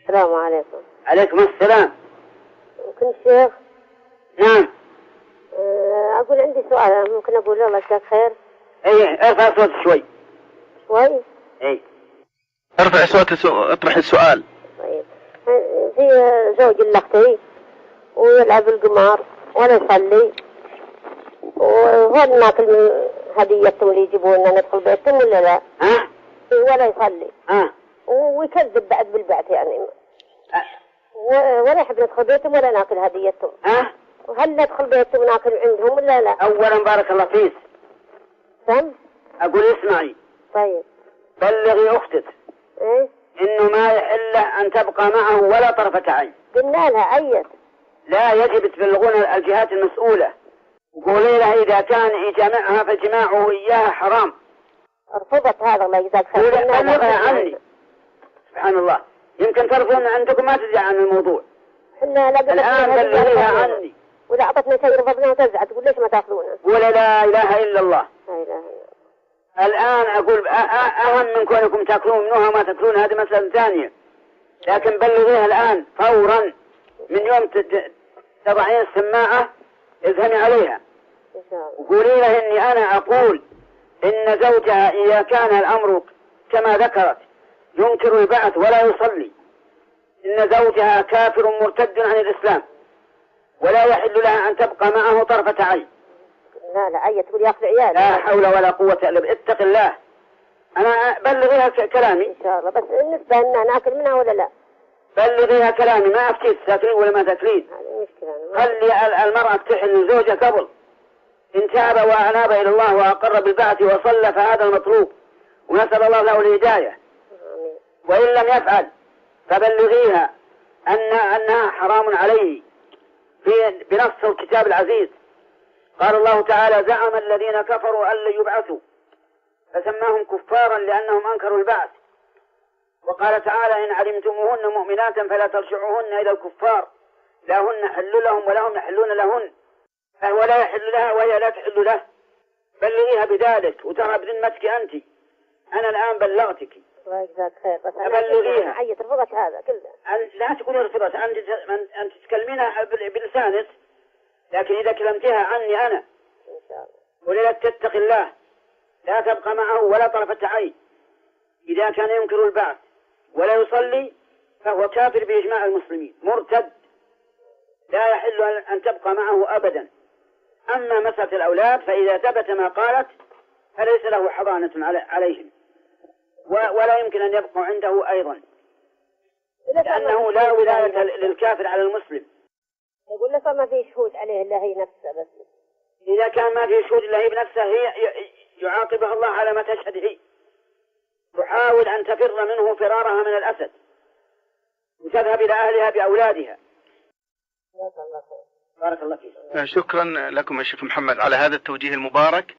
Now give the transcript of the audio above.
السلام عليكم. عليكم السلام. ممكن الشيخ؟ نعم. أقول عندي سؤال، ممكن أقول الله يجزاك خير؟ ايه ارفع صوت شوي. شوي؟ ايه ارفع صوت اطرح السؤال. طيب، في زوج لأختي ويلعب القمار ولا يصلي، وهون ناكل من هديتهم اللي يجيبوا لنا ندخل بيتهم ولا لا؟ ها؟ ولا يصلي. ويكذب بعد بالبعث يعني. ولا يحب ندخل بيتهم ولا ناكل هديتهم. وهل ندخل بيتهم وناكل عندهم ولا لا؟ اولا بارك الله فيك. سم؟ اقول اسمعي. طيب. بلغي اختك. ايه؟ انه ما يحل له ان تبقى معه ولا طرفة عين. قلنا لها عيت. لا، يجب تبلغون الجهات المسؤولة وقولي لها اذا كان يجامعها فجماعه اياها حرام. رفضت هذا الله يجزاك خير. بلغها عني. سبحان الله، يمكن تعرفون عندكم ما تدري عن الموضوع. الآن بلغيها عني. وإذا أعطتنا شيء رفضناه وتزعل تقول ليش ما تأخذونه؟ قول لا إله إلا الله. لا إله إلا الله. الآن أقول أهم من كونكم تأكلون منها ما تأكلون، هذه مسألة ثانية، لكن بلغيها الآن فورا من يوم تضعين السماعة اذهبي عليها وقولي له إني أنا أقول إن زوجها إذا كان الأمر كما ذكرت ينكر البعث ولا يصلي، إن زوجها كافر مرتد عن الإسلام ولا يحل لها أن تبقى معه طرفة عين. لا عيت تقول ياخذ عيال. لا حول ولا قوة إلا بالله، اتق الله. أنا بلغيها كلامي إن شاء الله، بس بالنسبة لنا ناكل منها ولا لا؟ بلغيها كلامي، ما أفتيت تاكلين ولا ما تاكلين. هذه مشكلة. خلي المرأة تحن زوجها قبل إن تاب وأناب إلى الله وأقر بالبعث وصلى فهذا المطلوب، ونسأل الله له الهداية. وإن لم يفعل فبلغيها أنها حرام عليه بنص الكتاب العزيز. قال الله تعالى: زعم الذين كفروا أن لن يبعثوا فسماهم كفارا لأنهم أنكروا البعث. وقال تعالى: إن علمتموهن مؤمنات فلا ترجعوهن إلى الكفار لا هن حل لهم ولا هم يحلون لهن، فهو لا يحل لها وهي لا تحل له. بلغيها بذلك وترى بذمتك أنت. أنا الآن بلغتك. الله يجزاك خير. بس أبلغيها. عيت رفضت هذا كله. لا تقولي رفضت، أنت تكلمينها بلسانك، لكن إذا كلمتها عني أنا إن شاء الله وللا تتق الله لا تبقى معه ولا طرفة عين. إذا كان ينكر البعث ولا يصلي فهو كافر بإجماع المسلمين مرتد، لا يحل أن تبقى معه أبدا. أما مسألة الأولاد فإذا ثبت ما قالت فليس له حضانة عليهم ولا يمكن أن يبقوا عنده أيضا، لأنه لا ولاية للكافر على المسلم. يقول لك ما في شهود عليه إلا هي نفسه بس. إذا كان ما في شهود إلا هي بنفسه هي يعاقبها الله على ما تشهد هي. تحاول أن تفر منه فرارها من الأسد وتذهب إلى أهلها بأولادها. بارك الله فيك. شكرا لكم يا شيخ محمد على هذا التوجيه المبارك.